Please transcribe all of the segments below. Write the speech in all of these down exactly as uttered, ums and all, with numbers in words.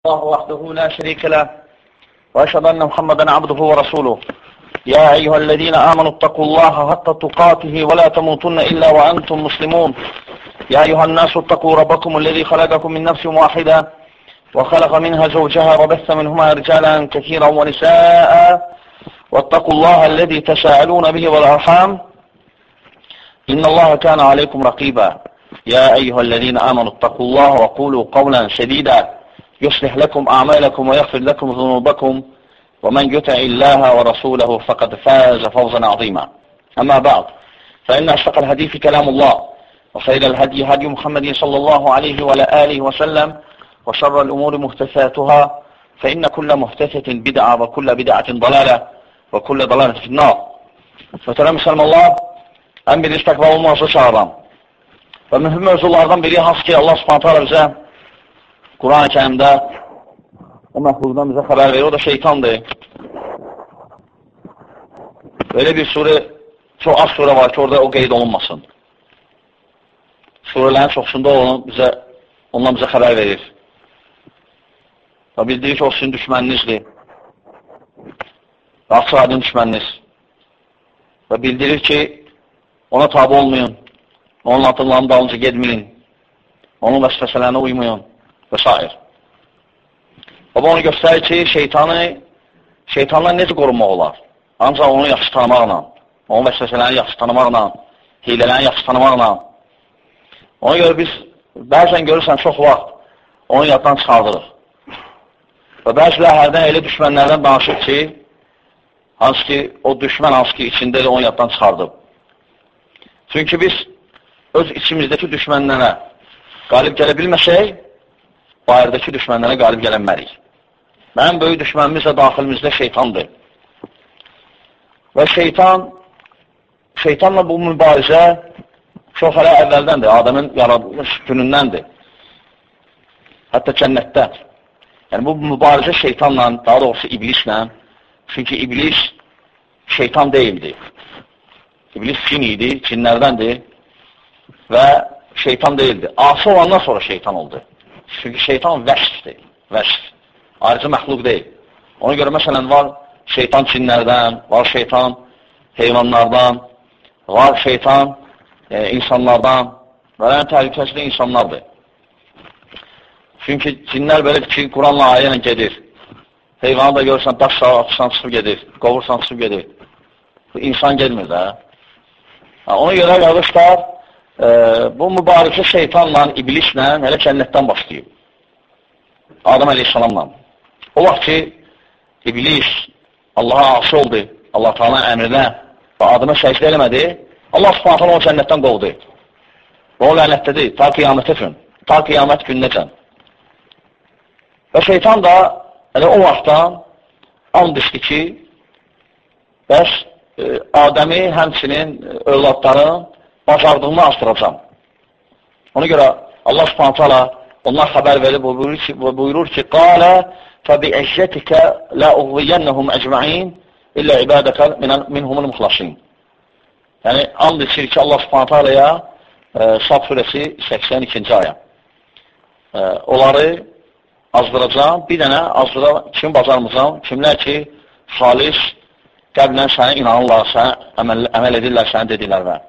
الله وحده لا شريك له وأشهد أن محمدا عبده ورسوله يا أيها الذين آمنوا اتقوا الله حق تقاته ولا تموتن إلا وأنتم مسلمون يا أيها الناس اتقوا ربكم الذي خلقكم من نفس واحدة وخلق منها زوجها وبث منهما رجالا كثيرا ونساء واتقوا الله الذي تساءلون به والأرحام إن الله كان عليكم رقيبا يا أيها الذين آمنوا اتقوا الله وقولوا قولا سديدا يصلح لكم أعمالكم ويغفر لكم ذنوبكم ومن يطع الله ورسوله فقد فاز فوزا عظيما أما بعد فإن أصدق الحديث كلام الله وخير الهدي هدي محمد صلى الله عليه وعلى آله وسلم وشر الأمور محدثاتها فإن كل محدثة بدعة وكل بدعة ضلالة وكل ضلالة في النار. Möhtərəm müsəlmanlar, ən birinci təqva olmazı çağıram. Və mühüm mövzulardan biri hansı ki Allah Subhanahu taala bizə Quran-ı Kərimdə o məxluqdan bizə xəbər verir, o da şeytandır. Böyle bir surə, çox az surə var ki orada o qeyd olunmasın. Surələrin çoxsunda onu bizə, ondan bizə xəbər verir. Və bildirir ki o sizin düşməninizdir. Və açıq aydın düşməniniz. Və bildirir ki ona tabi olmayın, onun adımlarının dalınca gedməyin, onun vəsvəsələrinə uymayın və s. Və onu göstərir ki, şeytanı, şeytandan necə qorunmaq olar? Ancaq onu yaxşı tanımaqla, onun vəsvəsələrini yaxşı tanımaqla, hilələrini yaxşı tanımaqla. Ona görə biz bəzən görürsən çox vaxt onu yaddan çıxardırıq. Və bəzilər hərdən elə düşmənlərdən danışır ki, hansı ki, o düşmən hansı ki, içində elə onu yaddan çıxardıb. Çünki biz öz içimizdəki düşmənlərə qalib gələ bilməsək, bayırdakı düşmənlərə qalib gələnmərik. Mənim böyük düşmənimiz də daxilimizdə şeytandır. Və şeytan, şeytanla bu mübarizə çox hələ əvvəldəndir, Adəmin yaradılmış günündəndir. Hətta cənnətdə. Yəni, bu mübarizə şeytanla, daha doğrusu iblislə, çünki iblis şeytan deyildi. İblis cin idi, cinlərdəndir və şeytan deyildi. Asi olandan sonra şeytan oldu. Çünki şeytan vəşfdir, vəşf. Ayrıca məxluq deyil. Ona görə məsələn var şeytan cinlərdən, var şeytan heyvanlardan, var şeytan e, insanlardan və ən təhlükəsiz insanlardır. Çünki cinlər belə ki, Quranla ayə ilə gedir. Heyvanı da görürsən, daş atırsan çıxıb gedir, qovursan çıxıb gedir. İnsan gelmir də. Ona görə qardaşlar, e, bu mübarikə şeytanla, iblislə hələ cənnətdən başlayıb. Adəm əleyhissalamla. O vaxt ki, iblis Allaha asi oldu, Allah Teala əmrinə və Adəmə səcdə eləmədi, Allah Subhanahu o cənnətdən qovdu. Və o lənətdədir, ta qiyamət üçün, ta qiyamət gününəcən. Və şeytan da elə o vaxtdan and içdi ki, bəs e, Adəmi həmçinin övladların bacardığını asdıracam. Ona görə Allah Subhanahu taala onlar xəbər verib buyurur ki, buyurur ki, "Qala فَبِعِزَّتِكَ لَا أُغْوِيَنَّهُمْ أَجْمَعِينَ إِلَّا عِبَادَكَ مِنْهُمُ الْمُخْلَصِينَ." Yəni and içir ki Allah Subhanahu taala'ya e, Saf surəsi səksən ikinci ayə. E, onları azdıracam, bir dənə azdıra kim bacarmayacam, kimlər ki xalis qəlblə sənə inanırlar, sənə əməl, əməl edirlər, sənə dedilər və.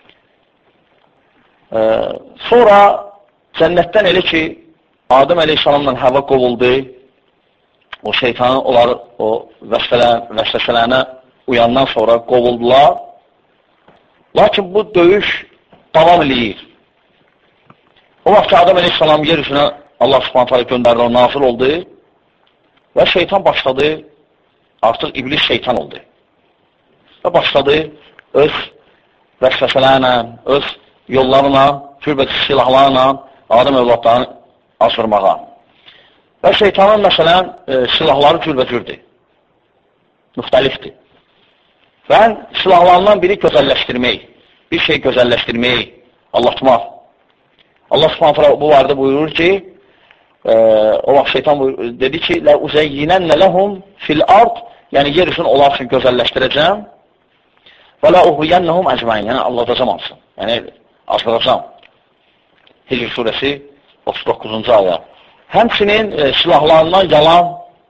E, sonra cənnətdən elə ki Adəm əleyhissalamla Həvva qovuldu, o şeytanın onları o vəsvəsələrinə uyandan sonra qovuldular. Lakin bu döyüş davam eləyir. O vaxt ki Adəm əleyhissalam yer üzünə Allah Subhanahu taala göndərdi, o nazil oldu və şeytan başladı, artıq iblis şeytan oldu. Və başladı öz vəsvəsələrlə, öz yollarla, türbəti silahlarla Adəm övladlarını asırmağa. Və şeytanın məsələn e, silahları cürbəcürdür, müxtəlifdir. Və silahlarından biri gözəlləşdirmək, bir şey gözəlləşdirmək, allatmaq. Allah Subhanahu taala bu vardı buyurur ki, e, o vaxt şeytan buyur, dedi ki, "Lə uzeyyinənə ləhum fil ard", yəni yer üçün onlar üçün gözəlləşdirəcəm. "Və lə uğviyennəhum əcməin", yəni aldadacam hamısını, yəni asdıracam. Hicr surəsi otuz doqquzuncu ayə. həmçinin e, silahlarından yalan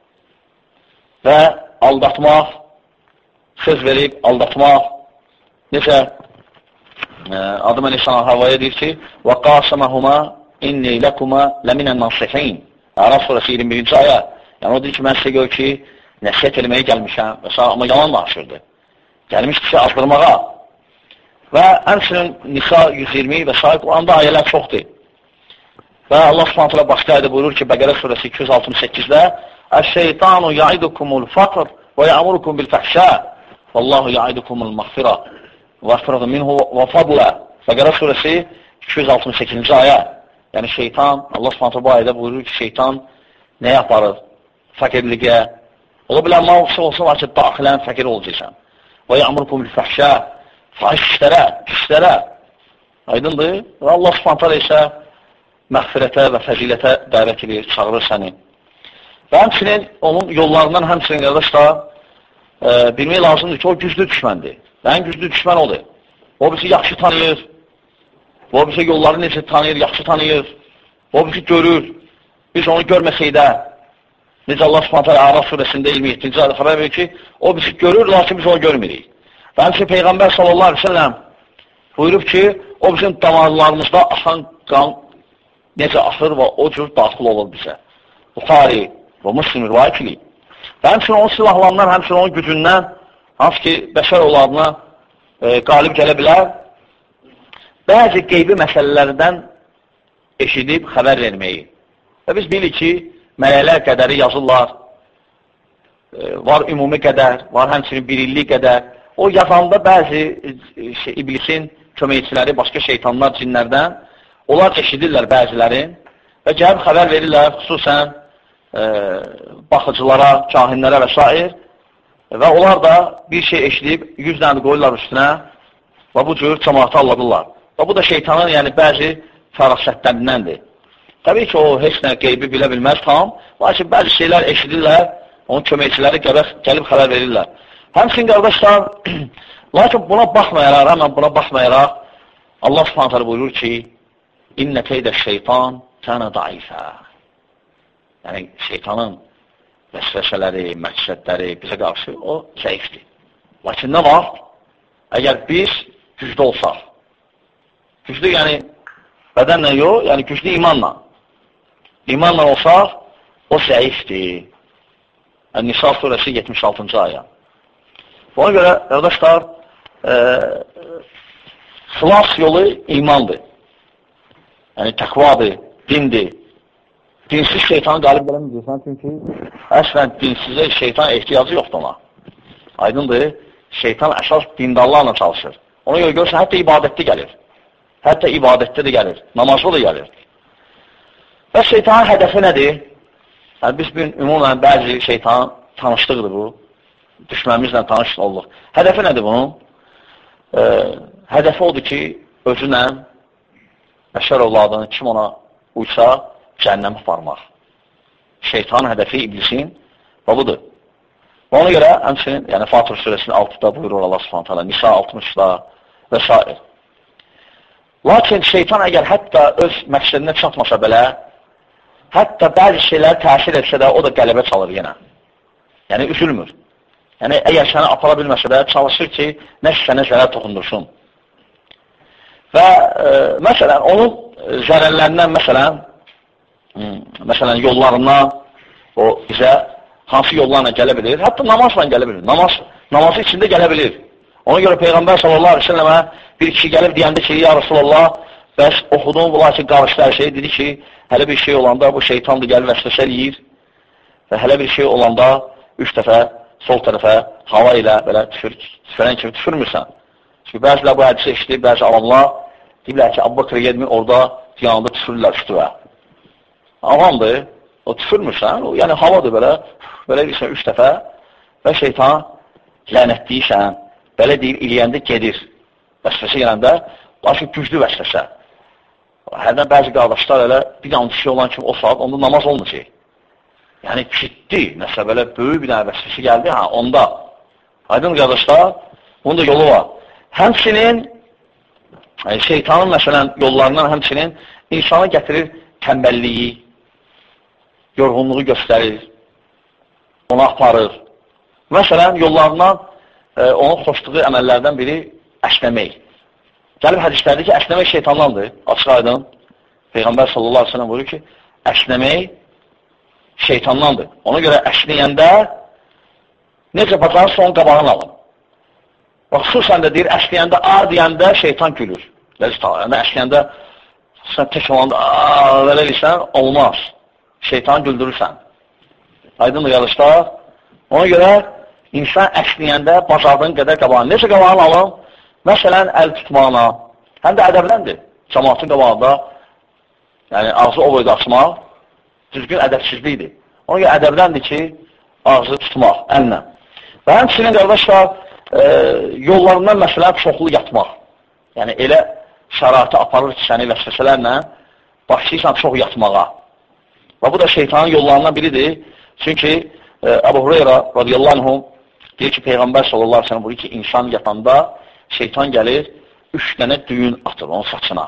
və aldatmaq, söz verib aldatmaq. Necə e, adım Əlisan Havaya deyir ki, وَقَاسَمَهُمَا اِنِّي لَكُمَا لَمِنَ النَّصِحِينَ Ərəf surəsi iyirmi birinci ayə. Yəni o deyir ki, mən sizə gör ki, nəsiyyət eləməyə gəlmişəm və s. Amma yalan danışırdı. Gəlmiş kişi azdırmağa. Və həmçinin Nisa yüz iyirmi və s. Quranda ayələr çoxdur. Və Allah Subhanahu taala başqa ayədə buyurur ki, Bəqərə surəsi iki yüz altmış səkkizdə "Əş-şeytanu ya'idukumul faqr və ya'murukum bil fəhşə, vallahu ya'idukumul məğfirə və fərğ minhu və fadla." Bəqərə surəsi iki yüz altmış səkkizinci ayə. Yəni şeytan, Allah Subhanahu bu ayədə buyurur ki, şeytan nə yaparır? Fakirliyə. Ola bilər mal olsa var ki, daxilən fakir olacaqsan. Və ya'murukum bil fəhşə, fahiş işlərə, pislərə. Aydındır? Və Allah Subhanahu isə məğfirətə və fəzilətə dəvət edir, çağırır səni. Və həmçinin onun yollarından həmçinin qardaşlar e, bilmək lazımdır ki, o güclü düşməndir. Və ən güclü düşmən odur. O bizi yaxşı tanıyır. O bizi yolları necə tanıyır, yaxşı tanıyır. O bizi görür. Biz onu görməsək də, necə Allah Subhanahu Ərəf surəsində iyirmi yeddinci ayədə xəbər verir ki, o bizi görür, lakin biz onu görmürük. Və həmçinin Peyğəmbər sallallahu əleyhi və səlləm buyurub ki, o bizim damarlarımızda axan qan necə axır və o cür daxil olur bizə. Buxari və Müslim rivayət edir. Və həmçinin onun silahlarından, həmçinin onun gücündən, hansı ki, bəşər olarına e, qalib gələ bilər, bəzi qeybi məsələlərdən eşidib xəbər verməyi. Və biz bilirik ki, mələklər qədəri yazırlar, e, var ümumi qədər, var həmçinin bir illik qədər. O yazanda bəzi e, şey, iblisin köməkçiləri, başqa şeytanlar, cinlərdən, onlar eşidirlər bəzilərin və gəlib xəbər verirlər, xüsusən e, baxıcılara, kahinlərə və s. Və onlar da bir şey eşidib, yüz dənə qoyurlar üstünə və bu cür cəmaatı alladırlar. Və bu da şeytanın yəni, bəzi fərasətlərindəndir. Təbii ki, o heç nə qeybi bilə bilməz tam, lakin bəzi şeylər eşidirlər, onun köməkçiləri gəlib, gəlib xəbər verirlər. Həmçinin qardaşlar, lakin buna baxmayaraq, həmən buna baxmayaraq, Allah Subhanahu buyurur ki, İnnə keydə şeytan kənə daifə. Yəni, şeytanın vəsvəsələri, məqsədləri bizə qarşı o zəifdir. Lakin nə var? Əgər biz güclü olsaq, güclü yəni bədənlə yox, yəni güclü imanla. İmanla olsaq, o zəifdir. Yəni, Nisa surəsi yetmiş altıncı ayə. Ona görə, qardaşlar, e, xilas yolu imandır. Yəni, təqvadır, dindir. Dinsiz şeytanı qalib gəlməyəcəksən, çünki əslən dinsizə şeytan ehtiyacı yoxdur ona. Aydındır, şeytan əsas dindarlarla çalışır. Ona görə görürsən, hətta ibadətli gəlir. Hətta ibadətli də gəlir, namazlı da gəlir. Və şeytanın hədəfi nədir? Yəni, biz bir ümumən bəzi şeytanın tanışlıqdır bu. Düşmənimizlə tanış olduq. Hədəfi nədir bunun? E, hədəfi odur ki, özünlə bəşər ovladını kim ona uysa, cəhənnəmə aparmaq. Şeytanın hədəfi iblisin və budur. Və ona görə, həmçinin, yəni Fatır surəsinin altıda buyurur Allah Subhanahu taala, Nisa altmışda və s. Lakin şeytan əgər hətta öz məqsədinə çatmasa belə, hətta bəzi şeylər təsir etsə də, o da qələbə çalır yenə. Yəni, üzülmür. Yəni, əgər səni apara bilməsə də, çalışır ki, nə sənə zərər toxundursun. Və, e, məsələn, onun zərərlərindən, məsələn, məsələn, yollarından o bizə hansı yollarla gələ bilir? Hətta namazla gələ bilir. Namaz, namazı içində gələ bilir. Ona görə Peyğəmbər sallallahu aleyhi ve sellemə bir kişi gəlib deyəndə ki, ya Rasulallah, bəs oxudum, bunlar ki, qarışdı hər şey, dedi ki, hələ bir şey olanda bu şeytandır, gəlib vəsvəsə eləyir və hələ bir şey olanda üç dəfə sol tərəfə hava ilə belə tüfür, tüfürən kimi tüfürmürsən. Çünki bəzilər bu hədisi eşitdir, bəzi alamlar deyirlər ki, Əbu Bakır yedmi orada yanında tüfürürlər üstüvə. Avamdır, o tüfürmürsən, o, yəni havadır belə, belə deyirsən üç dəfə və şeytan lənətləyirsən, belə deyir, iliyəndə gedir. Vəsvəsə gələndə, lakin güclü vəsvəsə. Hərdən bəzi qardaşlar elə bir yanlış şey olan kimi o saat, onda namaz olmayacaq. Yəni, ciddi, nəsə belə böyük bir dənə vəsvəsə gəldi, ha, onda. Aydın qardaşlar, bunun da yolu var. Həmçinin, yəni, şeytanın məsələn yollarından həmçinin insanı gətirir təmbəlliyi, yorğunluğu göstərir, onu aparır. Məsələn, yollarından e, onun xoşduğu əməllərdən biri əsnəmək. Gəlib hədislərdir ki, əsnəmək şeytandandır, açıq aydın. Peyğəmbər sallallahu aleyhi ve sellem buyurur ki, əsnəmək şeytandandır. Ona görə əsnəyəndə necə bacarırsa onun qabağını alın. Və xüsusən də deyir, əsnəyəndə A deyəndə şeytan gülür. Yəni, əsnəyəndə sən tək olanda A belə deyirsən, olmaz. Şeytanı güldürürsən. Aydındır yarışlar. Ona görə insan əsnəyəndə bacardığın qədər qabağını. Necə qabağını alın? Məsələn, əl tutmağına, həm də ədəbləndir. Cəmaatın qabağında, yəni ağzı o boyda açmaq, düzgün ədəbsizlikdir. Ona görə ədəbləndir ki, ağzı tutmaq, əllə. Və həmçinin qardaşlar, e, yollarından məsələn çoxlu yatmaq. Yəni, elə şəraiti aparır ki, səni vəsvəsələrlə başlayırsan çox yatmağa. Və bu da şeytanın yollarından biridir. Çünki e, Əbu Hureyra radiyallahu anhum deyir ki, Peyğəmbər sallallahu aleyhi ve sellem buyur ki, insan yatanda şeytan gəlir, üç dənə düyün atır onun saçına.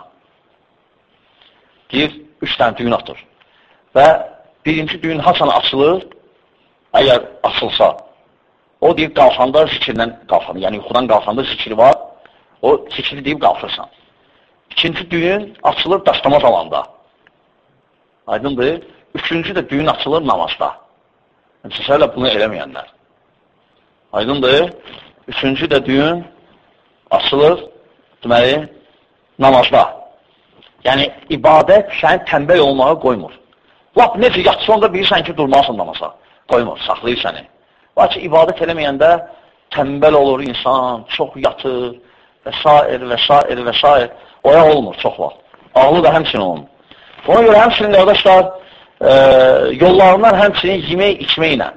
Deyir, üç dənə düyün atır. Və birinci düyün haçan açılır, əgər açılsa, o deyib qalxanda zikirdən qalxanda, yəni yuxudan qalxanda zikiri var, o zikiri deyib qalxırsan. İkinci düyün açılır daşlama zamanda. Aydındır. Üçüncü də düyün açılır namazda. Səsərlə bunu eləməyənlər. Aydındır. Üçüncü də düyün açılır, deməli, namazda. Yəni, ibadət səni tənbəl olmağa qoymur. Lap necə yatsı onda bilirsən ki, durmalısın namaza. Qoymur, saxlayır səni. Lakin ibadət eləməyəndə tənbəl olur insan, çox yatır və s. və s. və s. Oyaq olmur çox vaxt. Ağlı da həmçinin olmur. Ona görə həmçinin qardaşlar, e, yollarından həmçinin yemək içməklə.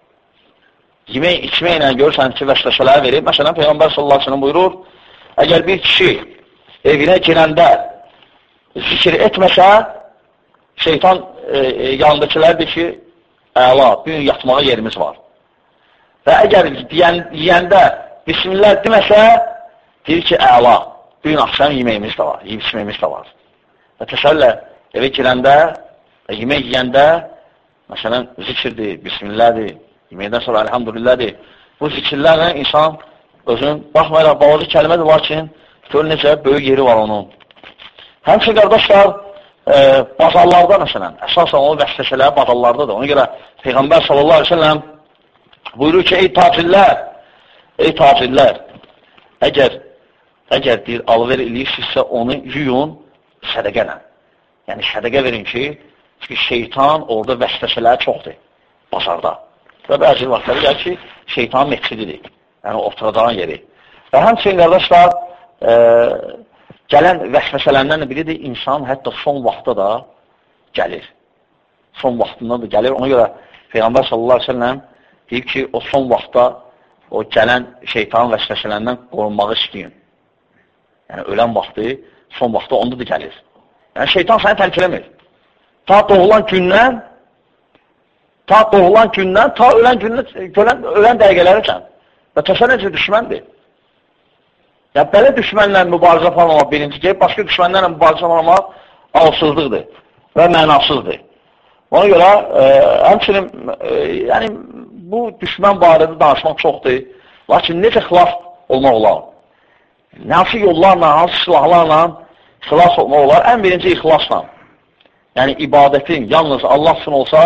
Yemək içməklə görürsən ki, vəsvəsələr verir. Məsələn, Peyğəmbər sallallahu aleyhi ve sellem buyurur, əgər bir kişi evinə girəndə zikir etməsə, şeytan e, e, yanındakilər ki, əla, bugün yatmağa yerimiz var. Və əgər deyən, yiyəndə Bismillah deməsə, deyir ki, əla, bugün axşam yeməyimiz də var, yiyib içməyimiz də var. Və təsəllə, evə girəndə, yemək yiyəndə, məsələn, zikirdir, Bismillahdir, yeməkdən sonra elhamdülillahdir. Bu zikirlərlə insan özün, baxmayaraq, balaca kəlmədir, lakin gör necə böyük yeri var onun. Həmçin, qardaşlar, e, bazarlarda, məsələn, əsasən onun vəsvəsələri bazarlardadır. Ona görə Peyğəmbər sallallahu aleyhi ve sellem buyurur ki, ey tacirlər, ey tacirlər, əgər, əgər deyir, alver eləyirsinizsə onu yuyun sədəqənə. Yəni, sədəqə verin ki, çünki şeytan orada vəsvəsələri çoxdur, bazarda. Və bəzi vaxtları gəlir ki, şeytanın meçididir, yəni oturacağın yeri. Və həmçinin, qardaşlar, e, gələn vəsvəsələrindən biridir, insan hətta son vaxtda da gəlir. Son vaxtında da gəlir. Ona görə Peyğəmbər sallallahu aleyhi ve sellem deyib ki, o son vaxtda o gələn şeytanın vəsvəsələrindən qorunmağı istəyin. Yəni, ölən vaxtı, son vaxtda onda da gəlir. Yəni, şeytan səni tərk eləmir. Ta doğulan gündən, ta doğulan gündən, ta ölən gündən, ölən, ölən dəqiqələrəcən. Və təsənnəcə düşməndir. Ya, belə düşmənlə mübarizə aparmamaq birinci gəlib, başqa düşmənlərlə mübarizə aparmamaq ağılsızlıqdır və mənasızdır. Ona görə, e, həmçinin, e, yəni, bu düşmən barədə danışmaq çoxdur. Lakin necə xilas olmaq olar? Hansı yollarla, hansı silahlarla xilas olmaq olar? Ən birinci ixlasla. Yəni, ibadətin yalnız Allah üçün olsa,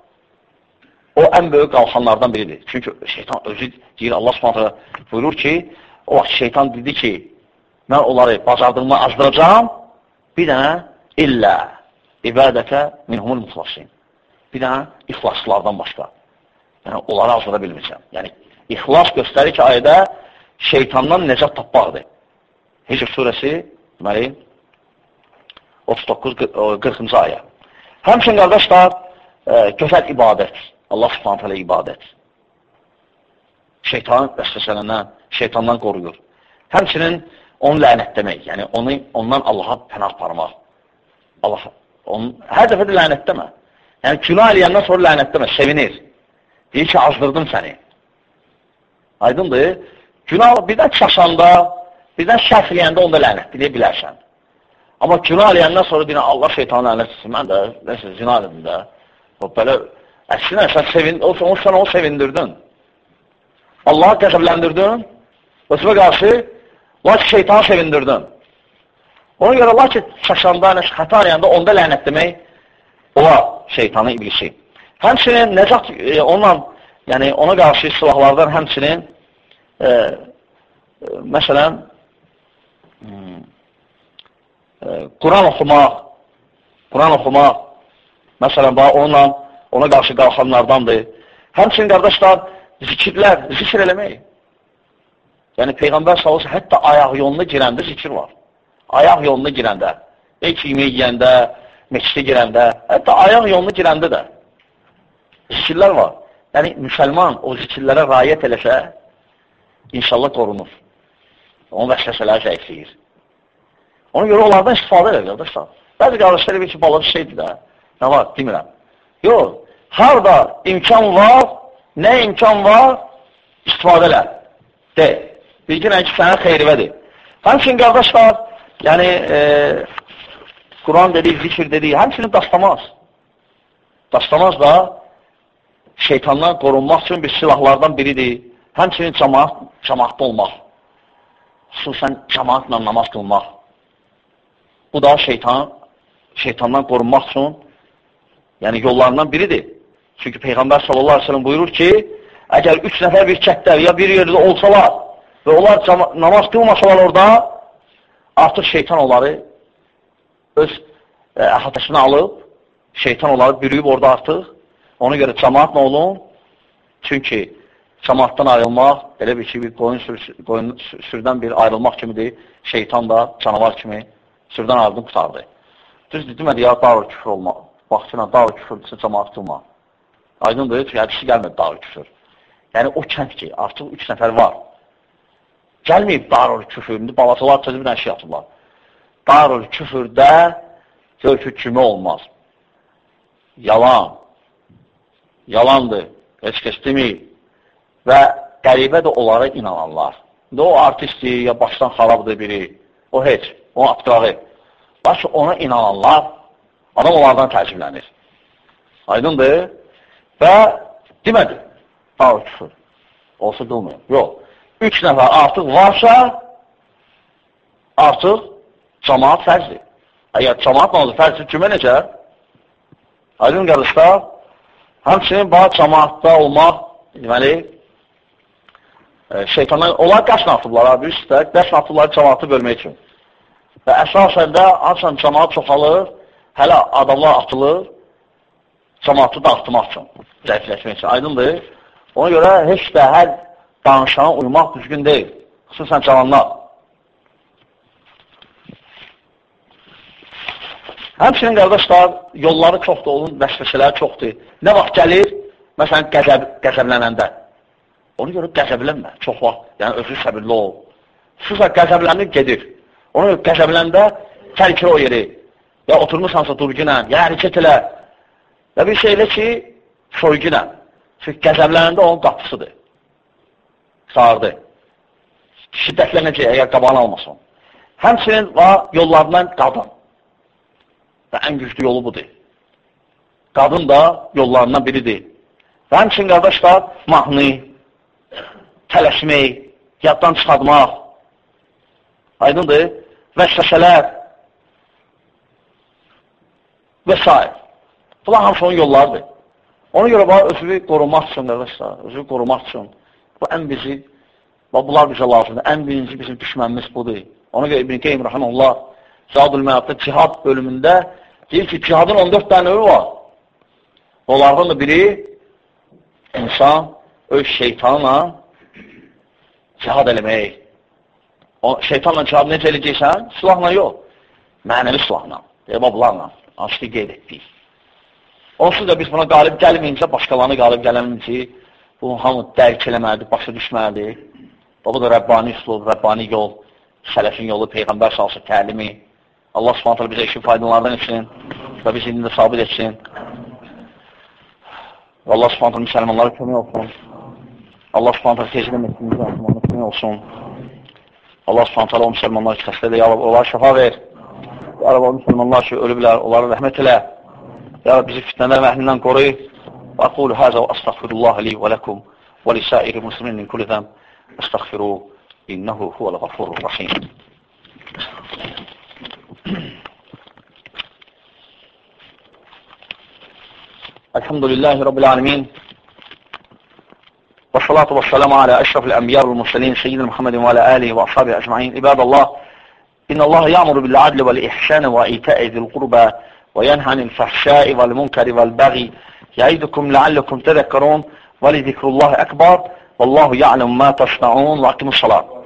o ən böyük qalxanlardan biridir. Çünki şeytan özü deyir, Allah subhanətə buyurur ki, o vaxt şeytan dedi ki, mən onları bacardığımı azdıracağım, bir dənə illə ibadətə minhumul muxlasin. Bir dənə ixlaslardan başqa. Yəni, onları azdıra bilməyəcəm. Yəni, ixlas göstərir ki, ayədə şeytandan nəcat tapmaqdır. Hicr surəsi, deməli, otuz doqquz qırxıncı ayə. Həmçin, qardaşlar, e, gözəl ibadət. Allah subhanət hələ ibadət. Şeytanın vəsvəsələrindən, şeytandan qoruyur. Həmçinin onu lənətləmək, yəni onu, ondan Allaha pənah aparmaq. Allah, onun, hər dəfə də lənətləmə. Yəni günah eləyəndən sonra lənətləmə, sevinir. Deyir ki, azdırdım səni. Aydındır. Günah birdən çaşanda, birdən şərf eləyəndə onda lənətləyə bilərsən. Amma günah eləyəndən sonra deyir, Allah şeytanı lənətləsin, mən də nəsə zina elədim də, Belə, əksinə, sən, sevin, o, sən onu sevindirdin. Allah'a qəzəbləndirdin, özünə qarşı, lakin şeytanı sevindirdin. Ona görə, lakin çaşanda, xəta arayanda, onda lənət demək, olar şeytanı, iblisi. Həmçinin, nəcat, e, onunla, yəni ona qarşı silahlardan həmçinin, e, e, məsələn, e, Quran oxumaq, Quran oxumaq, məsələn, onunla, ona qarşı qalxanlardandır. Həmçinin, qardaşlar, zikirlər, zikir eləmək. Yəni, Peyğəmbər sallallahu əleyhi və səlləm hətta ayaq yoluna girəndə zikir var. Ayaq yoluna girəndə, ilk yemək yeyəndə, meçidə girəndə, hətta ayaq yoluna girəndə də zikirlər var. Yəni, müsəlman o zikirlərə rayət eləsə, inşallah qorunur. Onun vəsvəsələri zəifləyir. Ona görə onlardan istifadə edir, qardaşlar. Bəzi qardaşlar edir ki, balaca şeydir də. Nə var, demirəm. Yox, harada imkan var, nə imkan var, istifadə elə. De, bilginən ki, sənə xeyrivədir. Həmçinin, qardaşlar, yəni, e, Quran dedik, zikir dedik, həmçinin dastamaz. Dastamaz da şeytandan qorunmaq üçün bir silahlardan biridir. Həmçinin cəmaat, cəmaatda olmaq. Xüsusən cəmaatla namaz qılmaq. Bu da şeytan, şeytandan qorunmaq üçün yəni yollarından biridir. Çünki Peyğəmbər sallallahu əleyhi və səlləm buyurur ki, əgər üç nəfər bir kətdə ya bir yerdə olsalar və onlar namaz qılmasalar orada, artıq şeytan onları öz e, əhatəsini alıb, şeytan onları bürüyüb orada artıq. Ona görə cəmaatla olun. Çünki cəmaatdan ayrılmaq, elə bir ki, bir qoyun, sür, qoyun sürüdən bir ayrılmaq kimidir. Şeytan da canavar kimi sürüdən ayrıldın qutardı. Düzdür, demədi ya, darur küfür olmaq. Vaxtına darur küfürdürsə cəmaat qılma. Aydındır, çünki hədisi gəlmədi darur küfür. Yəni o kənd ki, artıq üç nəfər var. Gəlməyib darur küfür, indi balacalar sözü bir dənə şey atırlar. Darur küfürdə gör ki, kimi olmaz. Yalan. Yalandır, heç kəs deməyib. Və qəribə də onlara inananlar. İndi o artistdir, ya başdan xarabdır biri, o heç, o aptırağı. Lakin ona inananlar, adam onlardan təəccüblənir. Aydındır. Və demədi, darur küfür. Olsa qılmıyor. Yox. Üç nəfər artıq varsa, artıq cəmaat fərzdir. Əgər cəmaat namazı fərzdir, cümə necə? Aydın qardaşlar, həmçinin bazı cəmaatda olmaq, deməli, e, şeytanlar, onlar qəsn atıblar, abi, üstə, qəsn atıbları cəmaatı bölmək üçün. Və əsasən də, ancaq cəmaat çoxalır, hələ adamlar atılır, cəmaatı dağıtmaq üçün, zəifləşmək üçün. Aydındır. Ona görə heç də hər danışana uymaq düzgün deyil. Xüsusən cavanlar. Həmçinin, qardaşlar, yolları çoxdur, onun vəsvəsələri çoxdur. Nə vaxt gəlir? Məsələn, qəzəb, qəzəblənəndə. Ona görə qəzəblənmə, çox vaxt. Yəni, özü səbirli ol. Xüsusən qəzəblənir, gedir. Ona görə qəzəbləndə tərkir o yeri. Ya oturmuşsansa durginən, ya hərəkət elə. Və bir şey elə ki, soyginən. Çünki qəzəblənəndə onun qapısıdır. Sağırdı. Şiddətlənəcək, əgər qabağını almasın. Həmçinin var yollarından qadın. Və ən güclü yolu budur. Qadın da yollarından biridir. Və həmçinin, qardaşlar, mahnı, tələşmək, yaddan çıxartmaq, aydındır, vəsvəsələr və s. Bunlar hamısı onun yollarıdır. Ona görə var, özünü qorumaq üçün, qardaşlar, özünü qorumaq üçün. Bu ən bizi, bunlar bizə lazımdır. Ən birinci bizim düşmənimiz budur. Ona görə İbn-i Qeym Rəhəməllah Zadül Məaddə cihad bölümündə deyir ki, cihadın on dörd dənə növü var. Onlardan da biri insan öz şeytanla cihad eləmək. O, şeytanla cihad necə eləyəcəksən? Silahla yox. Mənəvi silahla, ebablarla, açdı qeyd etdik. Onsuz da biz buna qalib gəlməyincə, başqalarına qalib gəlməyincə, bu hamı dərk eləməlidir, başa düşməlidir. Bu da Rəbbani üslub, Rəbbani yol, sələfin yolu, Peyğəmbər salsı təlimi. Allah subhanətlə bizə işin faydalardan etsin və biz indi də sabit etsin. Və Allah subhanətlə müsəlmanlara kömək olsun. Allah subhanətlə tezdən etdiyimizə müsəlmanlara kömək olsun. Allah subhanətlə o müsəlmanlar ki, xəstədir, ya Allah, onlara şəfa ver. Ya Allah, o müsəlmanlar ki, ölüblər, onlara rəhmət elə. Ya Rabbi, bizi fitnələr və əhlindən qoru. Və aqulu həzə və əstəğfirullah li və ləkum və lisəiri muslimin min kulli zəm. Əstəğfiru, innəhu huvəl-ğafurur rahim. Elhamdülillahi Rabbil alemin. Və salatu və salamu alə əşrafil ənbiyyar və mürsəlin seyyidina Muhammedin və alə alihi və ashabi əcmain. İbadallah, inna Allah ya'muru bil adli vel ihsani və ita'i zil qurba və yenha anil fahşai vel munkari vel baghi ya'idukum la'allakum tadhakkarun və li zikrullahi akbar vallahu ya'lamu ma tasna'un və aqimus salat.